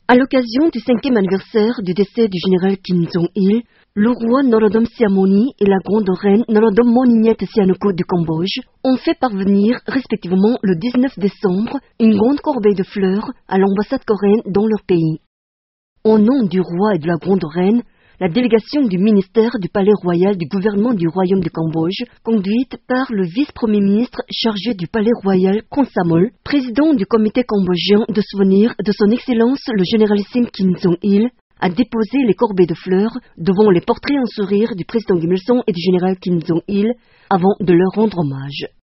À l'occasion du 5e anniversaire du décès du général Kim Jong-il, le roi Norodom Sihamoni et la grande reine Norodom Moninet Sihanouk du Cambodge ont fait parvenir respectivement le 19 décembre une grande corbeille de fleurs à l'ambassade coréenne dans leur pays. Au nom du roi et de la grande reine, la délégation du ministère du Palais Royal du gouvernement du Royaume du Cambodge, conduite par le vice-premier ministre chargé du Palais Royal Khon Samol, président du comité cambodgien de souvenir de son Excellence le généralissime Kim Jong-il, a déposé les corbeilles de fleurs devant les portraits en sourire du président Kim Il-sung et du général Kim Jong-il avant de leur rendre hommage.